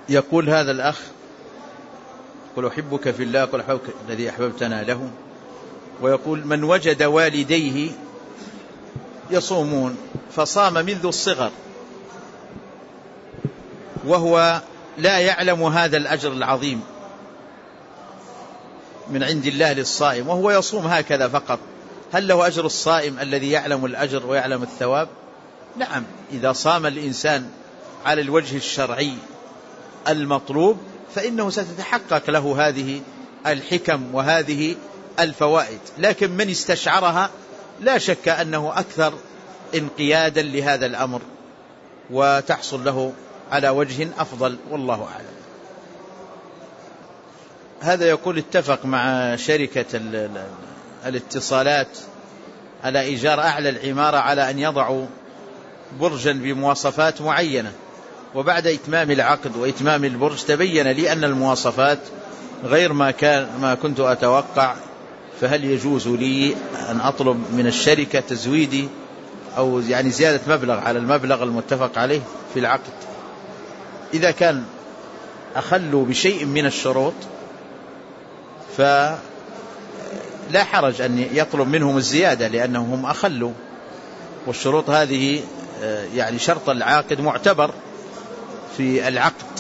يقول هذا الأخ: قل أحبك في الله قل أحبك الذي أحببتنا له. ويقول: من وجد والديه يصومون فصام منذ الصغر وهو لا يعلم هذا الأجر العظيم من عند الله للصائم، وهو يصوم هكذا فقط، هل له أجر الصائم الذي يعلم الأجر ويعلم الثواب؟ نعم، إذا صام الإنسان على الوجه الشرعي المطلوب فإنه ستتحقق له هذه الحكم وهذه الفوائد. لكن من استشعرها لا شك أنه أكثر انقيادا لهذا الأمر وتحصل له على وجه أفضل، والله أعلم. هذا يقول: اتفق مع شركة الاتصالات على إيجار أعلى العمارة على أن يضعوا برجا بمواصفات معينة، وبعد إتمام العقد وإتمام البرج تبين لي أن المواصفات غير ما كنت أتوقع، فهل يجوز لي أن أطلب من الشركة تزويدي أو يعني زيادة مبلغ على المبلغ المتفق عليه في العقد؟ إذا كان أخلوا بشيء من الشروط فلا حرج أن يطلب منهم الزيادة، لأنهم هم أخلوا، والشروط هذه يعني شرط العاقد معتبر في العقد.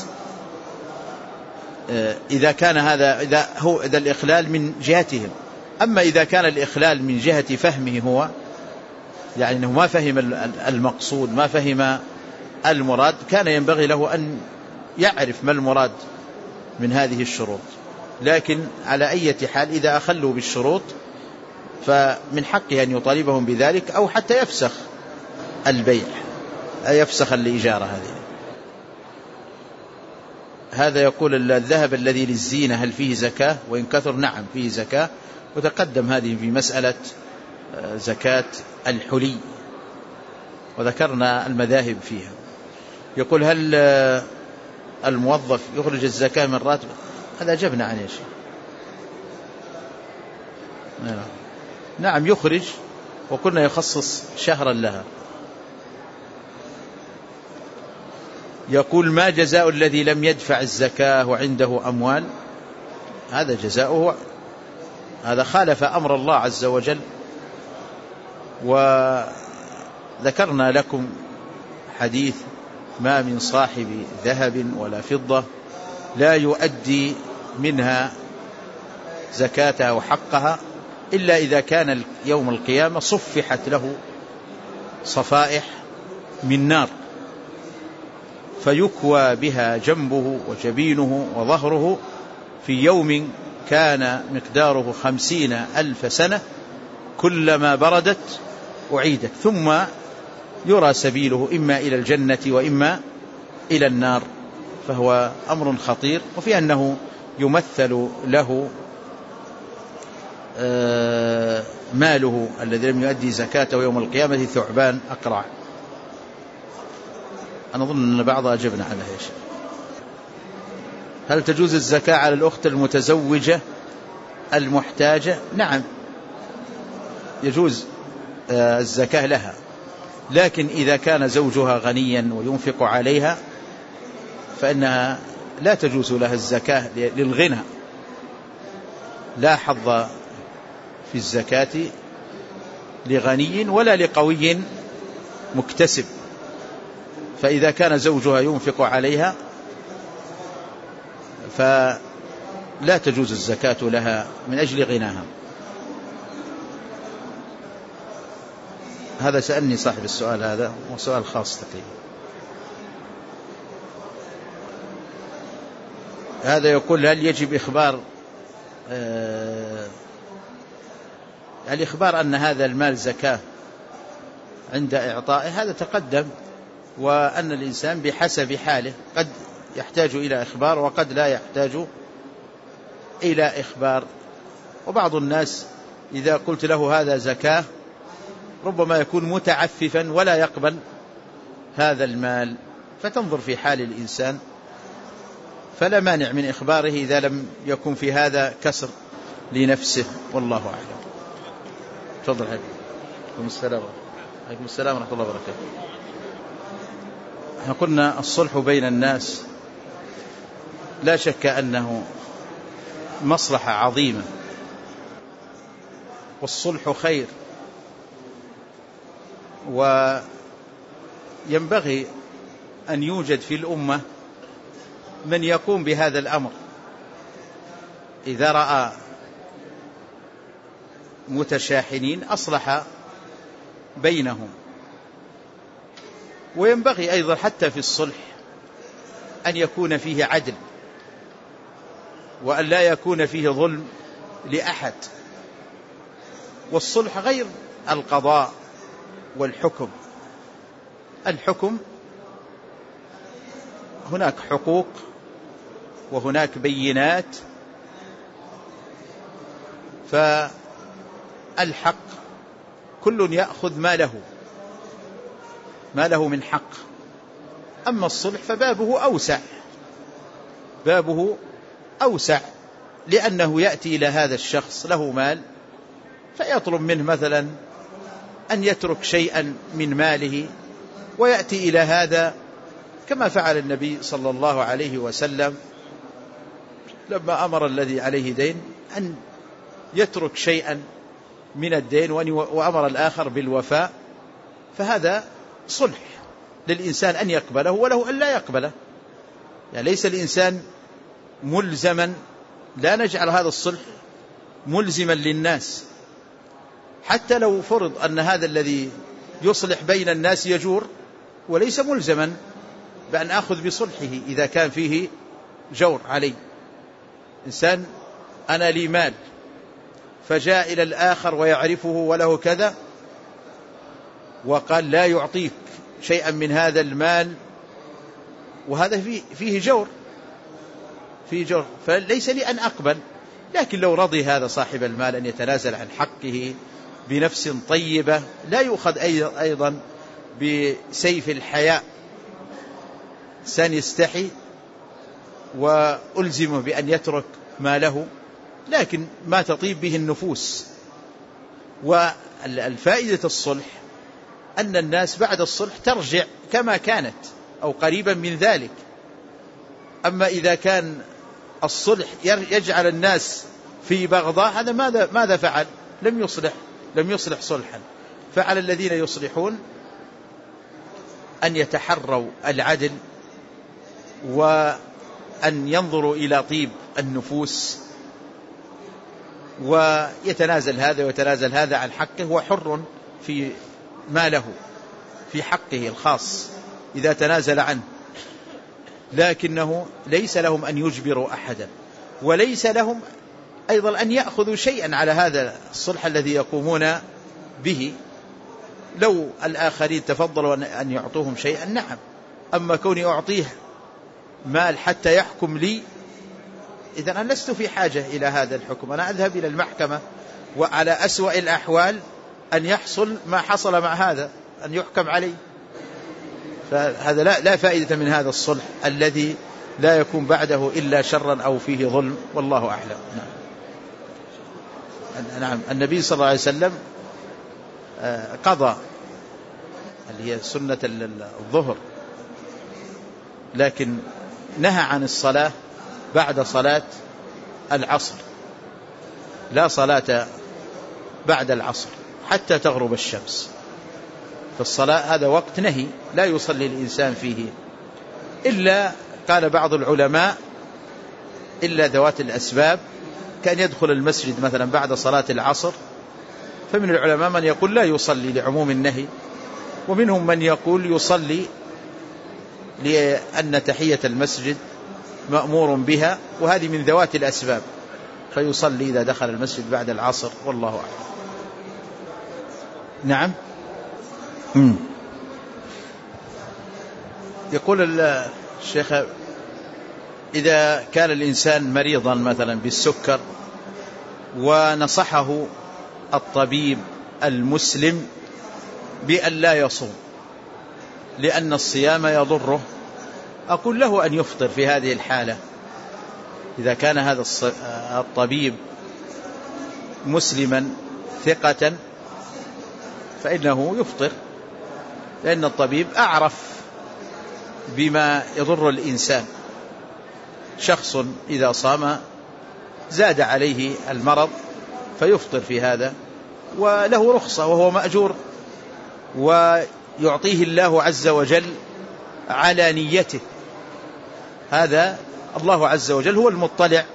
إذا كان إذا الإخلال من جهتهم. أما إذا كان الإخلال من جهة فهمه هو، يعني أنه ما فهم المقصود ما فهم المراد، كان ينبغي له أن يعرف ما المراد من هذه الشروط. لكن على أي حال إذا أخلوا بالشروط فمن حقه أن يطالبهم بذلك، أو حتى يفسخ البيع، يفسخ الإجارة هذه. هذا يقول: الذهب الذي للزينة هل فيه زكاة؟ وإن كثر نعم فيه زكاة، وتقدم هذه في مسألة زكاة الحلي وذكرنا المذاهب فيها. يقول: هل الموظف يخرج الزكاة من راتب؟ هذا أجبنا عن شيء. نعم يخرج، وكنا يخصص شهرا لها. يقول: ما جزاء الذي لم يدفع الزكاة وعنده أموال؟ هذا جزاؤه، هذا خالف أمر الله عز وجل. وذكرنا لكم حديث: ما من صاحب ذهب ولا فضة لا يؤدي منها زكاتها وحقها إلا إذا كان يوم القيامة صفحت له صفائح من نار فيكوى بها جنبه وجبينه وظهره في يوم كان مقداره 50,000 سنة، كلما بردت أعيدت، ثم يرى سبيله إما إلى الجنة وإما إلى النار. فهو أمر خطير. وفي أنه يمثل له ماله الذي لم يؤدي زكاته يوم القيامة ثعبان أقرع. أنا أظن أن بعض أجبنا على هذا. هل تجوز الزكاة على الأخت المتزوجة المحتاجة؟ نعم يجوز الزكاة لها، لكن إذا كان زوجها غنيا وينفق عليها فإنها لا تجوز لها الزكاة للغنى، لا حظ في الزكاة لغني ولا لقوي مكتسب. فإذا كان زوجها ينفق عليها فلا تجوز الزكاة لها من أجل غناها. هذا سألني صاحب السؤال، هذا وسؤال خاص تقريبا. هذا يقول: هل يجب الإخبار أن هذا المال زكاة عند إعطائه؟ هذا تقدم، وأن الإنسان بحسب حاله قد يحتاج إلى إخبار وقد لا يحتاج إلى إخبار. وبعض الناس إذا قلت له هذا زكاة ربما يكون متعففا ولا يقبل هذا المال، فتنظر في حال الإنسان، فلا مانع من إخباره إذا لم يكن في هذا كسر لنفسه، والله أعلم. تفضل. عليكم السلام ورحمة الله وبركاته. احنا قلنا الصلح بين الناس لا شك أنه مصلحة عظيمة، والصلح خير، وينبغي أن يوجد في الأمة من يقوم بهذا الأمر. إذا رأى متشاحنين أصلح بينهم. وينبغي أيضا حتى في الصلح أن يكون فيه عدل، وأن لا يكون فيه ظلم لأحد. والصلح غير القضاء والحكم. الحكم هناك حقوق وهناك بينات، فالحق كل يأخذ ما له من حق. أما الصلح فبابه أوسع، لأنه يأتي إلى هذا الشخص له مال فيطلب منه مثلا أن يترك شيئا من ماله، ويأتي إلى هذا كما فعل النبي صلى الله عليه وسلم لما أمر الذي عليه دين أن يترك شيئا من الدين، وأمر الآخر بالوفاء. فهذا صلح للإنسان أن يقبله وله أن لا يقبله. يعني ليس الإنسان ملزما، لا نجعل هذا الصلح ملزما للناس، حتى لو فرض أن هذا الذي يصلح بين الناس يجور، وليس ملزما بأن أخذ بصلحه إذا كان فيه جور علي. إنسان أنا لي مال فجاء إلى الآخر ويعرفه وله كذا وقال لا يعطيك شيئا من هذا المال، وهذا فيه جور، فليس لي أن أقبل. لكن لو رضي هذا صاحب المال أن يتنازل عن حقه بنفس طيبة، لا يؤخذ أيضا بسيف الحياء، إنسان يستحي وألزمه بأن يترك ماله، لكن ما تطيب به النفوس. والفائدة الصلح أن الناس بعد الصلح ترجع كما كانت أو قريبا من ذلك. أما إذا كان الصلح يجعل الناس في بغضاء، هذا ماذا فعل؟ لم يصلح صلحا. فعلى الذين يصلحون أن يتحروا العدل، وأن ينظروا إلى طيب النفوس، ويتنازل هذا ويتنازل هذا عن حقه، وحر في ماله في حقه الخاص إذا تنازل عنه. لكنه ليس لهم أن يجبروا أحدا، وليس لهم أيضا أن يأخذوا شيئا على هذا الصلح الذي يقومون به. لو الآخرين تفضلوا أن يعطوهم شيئا نعم، أما كوني أعطيه مال حتى يحكم لي، إذن أنا لست في حاجة إلى هذا الحكم، أنا أذهب إلى المحكمة، وعلى أسوأ الأحوال أن يحصل ما حصل مع هذا، أن يحكم عليه. فهذا لا فائدة من هذا الصلح الذي لا يكون بعده إلا شرا أو فيه ظلم، والله أعلم. نعم. النبي صلى الله عليه وسلم قضى اللي هي سنة الظهر، لكن نهى عن الصلاة بعد صلاة العصر، لا صلاة بعد العصر حتى تغرب الشمس. فالصلاة هذا وقت نهي لا يصلي الإنسان فيه، إلا قال بعض العلماء إلا ذوات الأسباب، كان يدخل المسجد مثلا بعد صلاة العصر. فمن العلماء من يقول لا يصلي لعموم النهي، ومنهم من يقول يصلي لأن تحية المسجد مأمور بها، وهذه من ذوات الأسباب، فيصلي إذا دخل المسجد بعد العصر، والله أعلم. نعم. يقول الشيخ إذا كان الإنسان مريضا مثلا بالسكر ونصحه الطبيب المسلم بأن لا يصوم لأن الصيام يضره، أقول له أن يفطر في هذه الحالة. إذا كان هذا الطبيب مسلما ثقة فإنه يفطر، لأن الطبيب أعرف بما يضر الإنسان. شخص إذا صام زاد عليه المرض فيفطر في هذا، وله رخصة وهو مأجور، ويعطيه الله عز وجل على نيته. هذا الله عز وجل هو المطلع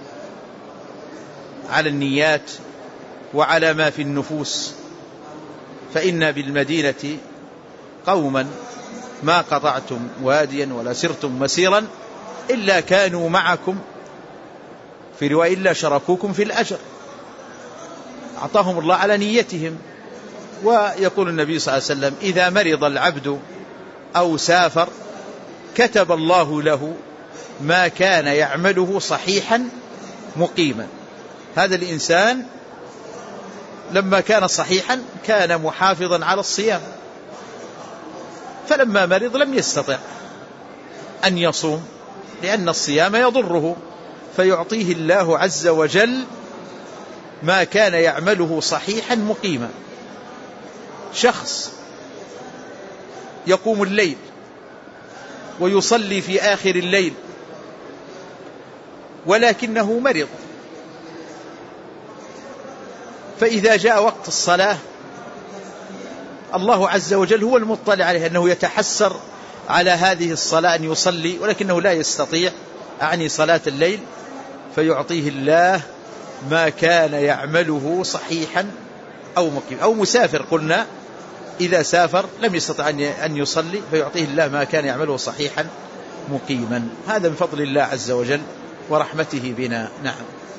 على النيات وعلى ما في النفوس. فإن بالمدينة قوما ما قطعتم واديا ولا سرتم مسيرا إلا كانوا معكم، في رواية إلا شركوكم في الأجر. أعطاهم الله على نيتهم. ويقول النبي صلى الله عليه وسلم: إذا مرض العبد أو سافر كتب الله له ما كان يعمله صحيحا مقيما. هذا الإنسان لما كان صحيحا كان محافظا على الصيام، فلما مرض لم يستطع أن يصوم لأن الصيام يضره، فيعطيه الله عز وجل ما كان يعمله صحيحا مقيما. شخص يقوم الليل ويصلي في آخر الليل ولكنه مرض، فإذا جاء وقت الصلاة الله عز وجل هو المطلع عليه أنه يتحسر على هذه الصلاة أن يصلي ولكنه لا يستطيع، أعني صلاة الليل، فيعطيه الله ما كان يعمله صحيحا أو مقيم. أو مسافر، قلنا إذا سافر لم يستطع أن يصلي فيعطيه الله ما كان يعمله صحيحا مقيما. هذا من فضل الله عز وجل ورحمته بنا. نعم.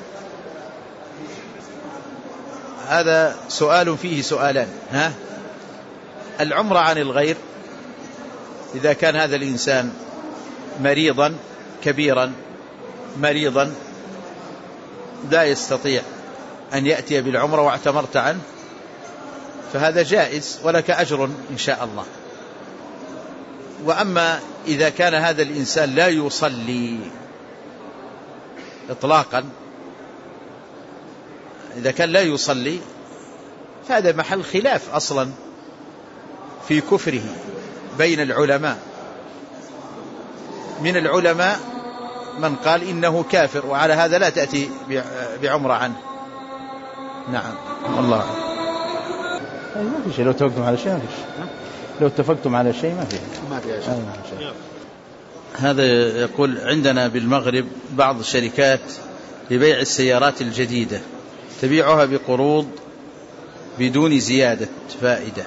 هذا سؤال فيه سؤالان. العمرة عن الغير، إذا كان هذا الإنسان مريضا كبيرا مريضا لا يستطيع أن يأتي بالعمرة واعتمرت عنه فهذا جائز ولك أجر إن شاء الله. وأما إذا كان هذا الإنسان لا يصلي إطلاقا، إذا كان لا يصلي فهذا محل خلاف أصلا في كفره بين العلماء. من العلماء من قال إنه كافر، وعلى هذا لا تأتي بعمرة عنه. نعم والله ما في شيء. لو اتفقتم على شيء ما في شيء. لو اتفقتم على شيء ما في شيء. هذا يقول: عندنا بالمغرب بعض الشركات لبيع السيارات الجديدة تبيعها بقروض بدون زيادة فائدة،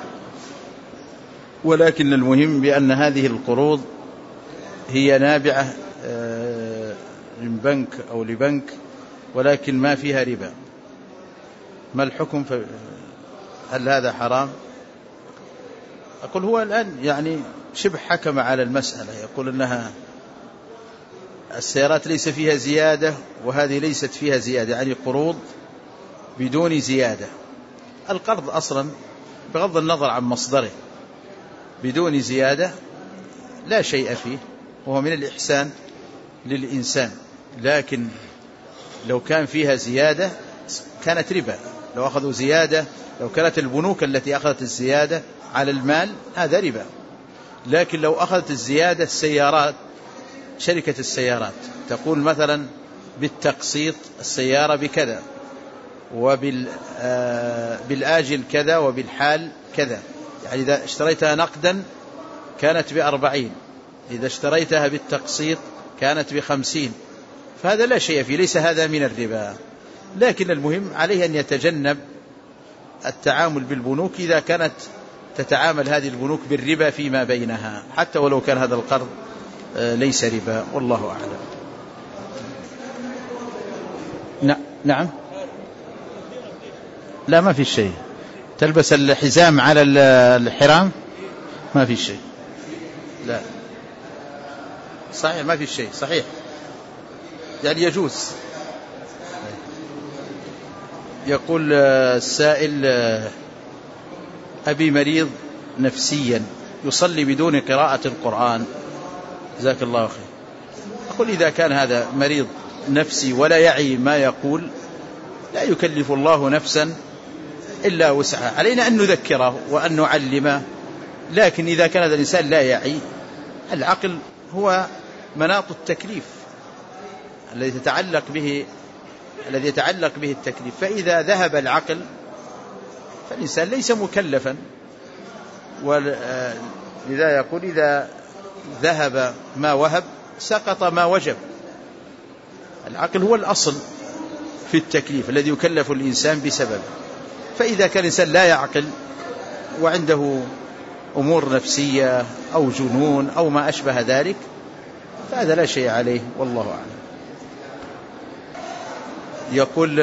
ولكن المهم بأن هذه القروض هي نابعة من بنك أو لبنك ولكن ما فيها ربا، ما الحكم؟ هل هذا حرام؟ أقول هو الآن يعني شبه حكم على المسألة، يقول أنها السيارات ليس فيها زيادة وهذه ليست فيها زيادة، يعني قروض بدون زيادة. القرض أصلا بغض النظر عن مصدره بدون زيادة لا شيء فيه، وهو من الإحسان للإنسان. لكن لو كان فيها زيادة كانت ربا. لو أخذوا زيادة، لو كانت البنوك التي أخذت الزيادة على المال هذا ربا. لكن لو أخذت الزيادة السيارات، شركة السيارات تقول مثلا بالتقسيط السيارة بكذا، وبالآجل كذا، وبالحال كذا، يعني إذا اشتريتها نقدا كانت ب40، إذا اشتريتها بالتقسيط كانت ب50، فهذا لا شيء فيه، ليس هذا من الربا. لكن المهم عليه أن يتجنب التعامل بالبنوك إذا كانت تتعامل هذه البنوك بالربا فيما بينها، حتى ولو كان هذا القرض ليس ربا، والله أعلم. نعم. لا ما في شيء. تلبس الحزام على الحرام ما في شيء. لا صحيح ما في شيء، صحيح يعني يجوز. يقول السائل: أبي مريض نفسيا يصلي بدون قراءة القرآن، جزاك الله خير. أقول إذا كان هذا مريض نفسي ولا يعي ما يقول لا يكلف الله نفسا إلا وسعها، علينا أن نذكره وأن نعلمه. لكن إذا كان هذا الإنسان لا يعي، العقل هو مناط التكليف، الذي يتعلق به التكليف. فإذا ذهب العقل فالإنسان ليس مكلفا، ولذا يقول إذا ذهب ما وهب سقط ما وجب. العقل هو الأصل في التكليف الذي يكلف الإنسان بسببه. فإذا كان الإنسان لا يعقل وعنده أمور نفسية أو جنون أو ما أشبه ذلك فهذا لا شيء عليه، والله أعلم. يقول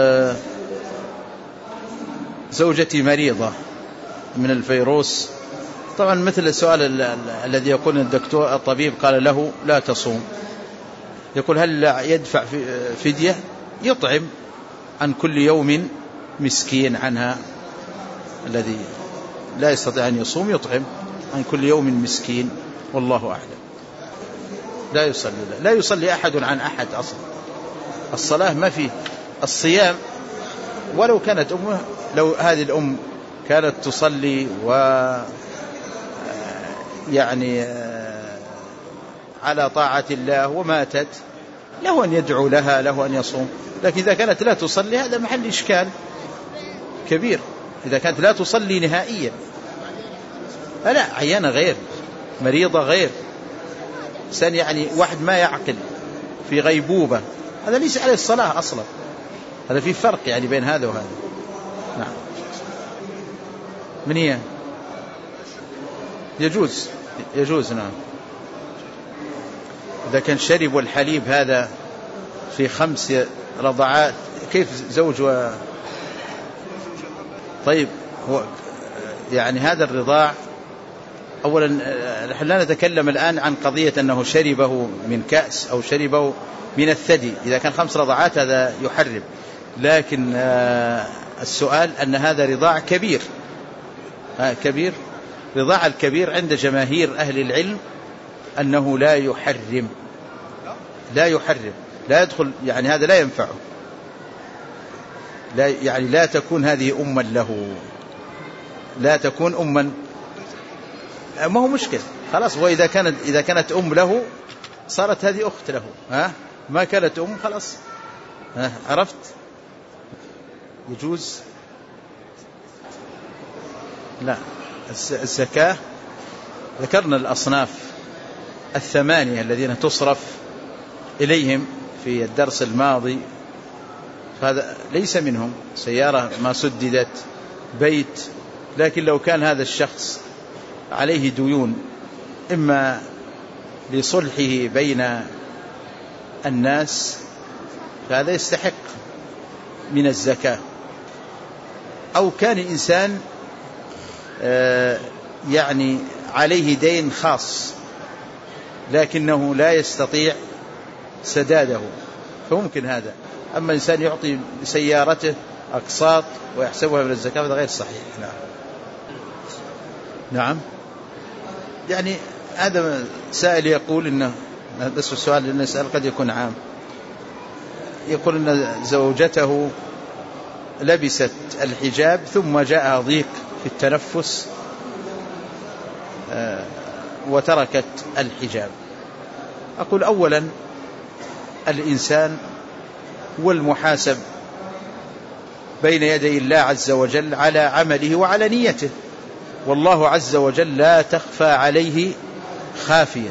زوجتي مريضة من الفيروس. طبعا مثل السؤال الذي يقول الدكتور الطبيب قال له لا تصوم، يقول هل يدفع فدية؟ يطعم عن كل يوم مسكين عنها، الذي لا يستطيع أن يصوم يطعم عن كل يوم مسكين، والله أعلم. لا يصلي أحد عن أحد أصلا. الصلاة ما فيه. الصيام ولو كانت أمه، لو هذه الأم كانت تصلي يعني على طاعة الله وماتت له أن يدعو لها، له أن يصوم. لكن إذا كانت لا تصلي هذا محل إشكال كبير. إذا كانت لا تصلي نهائيا فلا، عيانة غير، مريضة غير، إنسان يعني واحد ما يعقل في غيبوبة، هذا ليس عليه الصلاة أصلا. هذا في فرق يعني بين هذا وهذا. نعم. من هي؟ يجوز نعم. إذا كان شرب الحليب هذا في 5 رضعات كيف زوج طيب هو يعني هذا الرضاع. أولا نحن لا نتكلم الآن عن قضية أنه شربه من كأس أو شربه من الثدي. إذا كان 5 رضعات هذا يحرم، لكن السؤال أن هذا رضاع كبير. كبير. رضاع الكبير عند جماهير أهل العلم أنه لا يحرم، لا يدخل، يعني هذا لا ينفعه، يعني لا تكون هذه أما له، لا تكون أما، ما هو مشكل خلاص. وإذا كانت أم له صارت هذه أخت له. ما كانت أم خلاص. عرفت؟ يجوز. لا، الزكاة ذكرنا الأصناف 8 الذين تصرف إليهم في الدرس الماضي، هذا ليس منهم. سيارة ما سددت، بيت. لكن لو كان هذا الشخص عليه ديون إما لصلحه بين الناس فهذا يستحق من الزكاة، أو كان إنسان يعني عليه دين خاص لكنه لا يستطيع سداده فممكن هذا. أما إنسان يعطي سيارته أقساط ويحسبها من الزكاة هذا غير صحيح. نعم. يعني هذا سائل يقول إنه بس السؤال اللي نسأل قد يكون عام. يقول إن زوجته لبست الحجاب ثم جاء ضيق في التنفس وتركت الحجاب. أقول أولا الإنسان هو المحاسب بين يدي الله عز وجل على عمله وعلى نيته، والله عز وجل لا تخفى عليه خافية.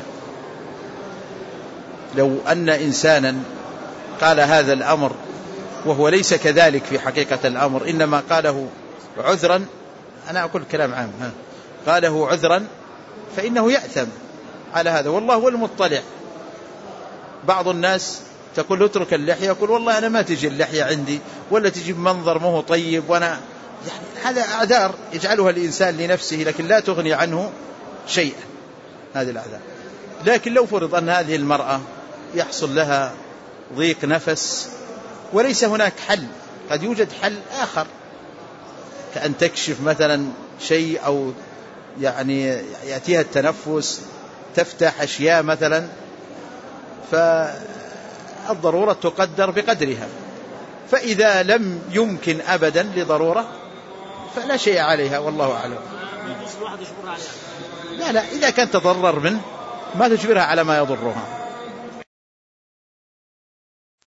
لو أن إنسانا قال هذا الأمر وهو ليس كذلك في حقيقة الأمر، إنما قاله عذرا، أنا أقول كلام عام، قاله عذرا فإنه يأثم على هذا، والله هو المطلع. بعض الناس تقول اترك اللحية، يقول والله أنا ما تجي اللحية عندي، ولا تجي بمنظر ما هو طيب، وأنا يعني هذا أعذار يجعلها الإنسان لنفسه لكن لا تغني عنه شيئا، هذه الأعذار. لكن لو فرض أن هذه المرأة يحصل لها ضيق نفس وليس هناك حل، قد يوجد حل آخر كأن تكشف مثلا شيء، أو يعني يأتيها التنفس، تفتح أشياء مثلا، فالضرورة تقدر بقدرها. فإذا لم يمكن أبدا لضرورة فلا شيء عليها، والله أعلم. لا إذا كان تضرر منه ما تجبرها على ما يضرها.